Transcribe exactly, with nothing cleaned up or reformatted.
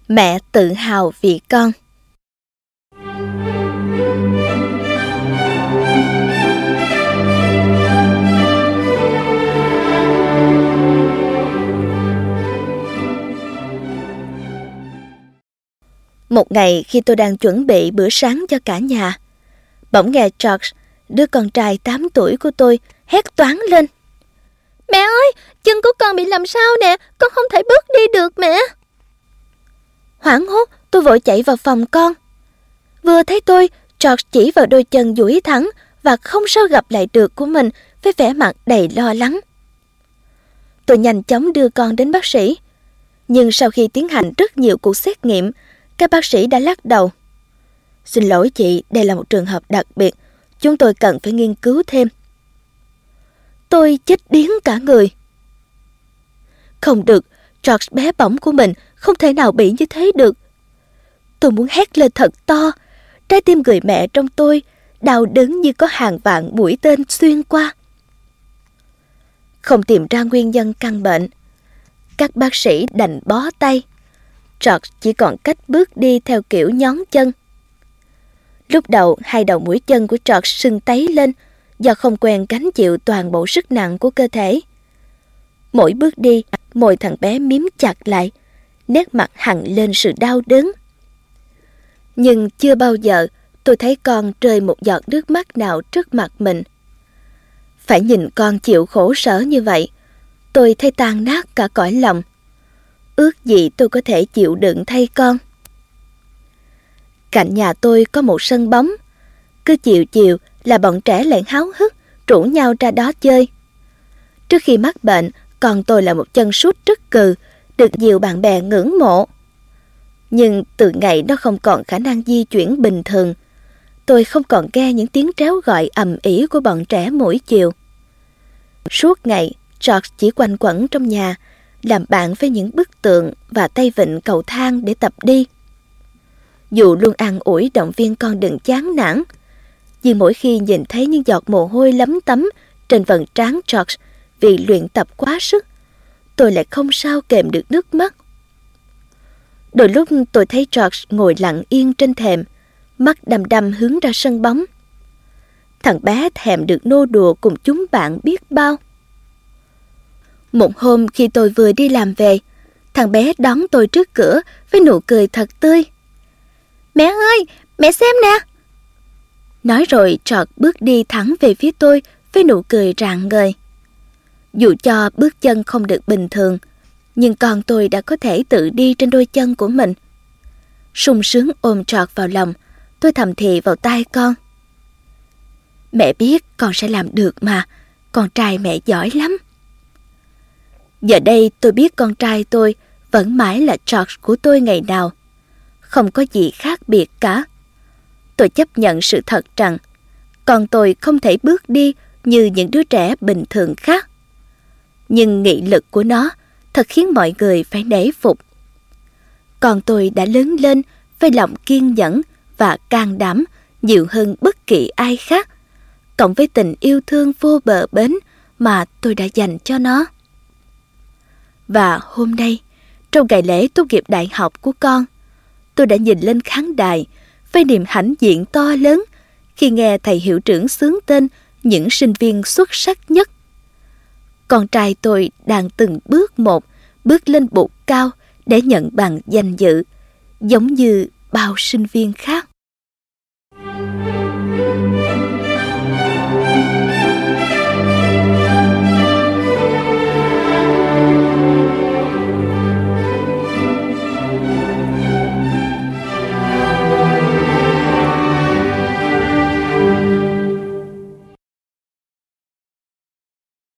Mẹ tự hào vì con. Một ngày khi tôi đang chuẩn bị bữa sáng cho cả nhà, bỗng nghe George, đứa con trai tám tuổi của tôi, hét toáng lên. Mẹ ơi, chân của con bị làm sao nè, con không thể bước đi được mẹ. Hoảng hốt, tôi vội chạy vào phòng con. Vừa thấy tôi, George chỉ vào đôi chân duỗi thẳng và không sao gặp lại được của mình với vẻ mặt đầy lo lắng. Tôi nhanh chóng đưa con đến bác sĩ. Nhưng sau khi tiến hành rất nhiều cuộc xét nghiệm, các bác sĩ đã lắc đầu. Xin lỗi chị, đây là một trường hợp đặc biệt. Chúng tôi cần phải nghiên cứu thêm. Tôi chết điếng cả người. Không được, George bé bỏng của mình không thể nào bị như thế được. Tôi muốn hét lên thật to. Trái tim người mẹ trong tôi đau đớn như có hàng vạn mũi tên xuyên qua. Không tìm ra nguyên nhân căn bệnh, các bác sĩ đành bó tay. George chỉ còn cách bước đi theo kiểu nhón chân. Lúc đầu, hai đầu mũi chân của George sưng tấy lên do không quen gánh chịu toàn bộ sức nặng của cơ thể. Mỗi bước đi, môi thằng bé mím chặt lại, nét mặt hằn lên sự đau đớn. Nhưng chưa bao giờ tôi thấy con rơi một giọt nước mắt nào trước mặt mình. Phải nhìn con chịu khổ sở như vậy, tôi thấy tan nát cả cõi lòng. Ước gì tôi có thể chịu đựng thay con. Cạnh nhà tôi có một sân bóng. Cứ chiều chiều là bọn trẻ lại háo hức rủ nhau ra đó chơi. Trước khi mắc bệnh, con tôi là một chân sút rất cừ, được nhiều bạn bè ngưỡng mộ. Nhưng từ ngày nó không còn khả năng di chuyển bình thường, tôi không còn nghe những tiếng tréo gọi ầm ĩ của bọn trẻ mỗi chiều. Suốt ngày, George chỉ quanh quẩn trong nhà, làm bạn với những bức tượng và tay vịn cầu thang để tập đi. Dù luôn an ủi động viên con đừng chán nản, nhưng mỗi khi nhìn thấy những giọt mồ hôi lấm tấm trên vầng trán George vì luyện tập quá sức, tôi lại không sao kềm được nước mắt. Đôi lúc tôi thấy George ngồi lặng yên trên thềm, mắt đăm đăm hướng ra sân bóng. Thằng bé thèm được nô đùa cùng chúng bạn biết bao. Một hôm khi tôi vừa đi làm về, thằng bé đón tôi trước cửa với nụ cười thật tươi. Mẹ ơi, mẹ xem nè. Nói rồi George bước đi thẳng về phía tôi với nụ cười rạng ngời. Dù cho bước chân không được bình thường, nhưng con tôi đã có thể tự đi trên đôi chân của mình. Sung sướng ôm George vào lòng, tôi thầm thì vào tai con. Mẹ biết con sẽ làm được mà, con trai mẹ giỏi lắm. Giờ đây tôi biết con trai tôi vẫn mãi là George của tôi ngày nào. Không có gì khác biệt cả. Tôi chấp nhận sự thật rằng con tôi không thể bước đi như những đứa trẻ bình thường khác. Nhưng nghị lực của nó thật khiến mọi người phải nể phục. Con tôi đã lớn lên với lòng kiên nhẫn và can đảm nhiều hơn bất kỳ ai khác, cộng với tình yêu thương vô bờ bến mà tôi đã dành cho nó. Và hôm nay, trong ngày lễ tốt nghiệp đại học của con, tôi đã nhìn lên khán đài với niềm hãnh diện to lớn khi nghe thầy hiệu trưởng xướng tên những sinh viên xuất sắc nhất. Con trai tôi đang từng bước một bước lên bục cao để nhận bằng danh dự, giống như bao sinh viên khác.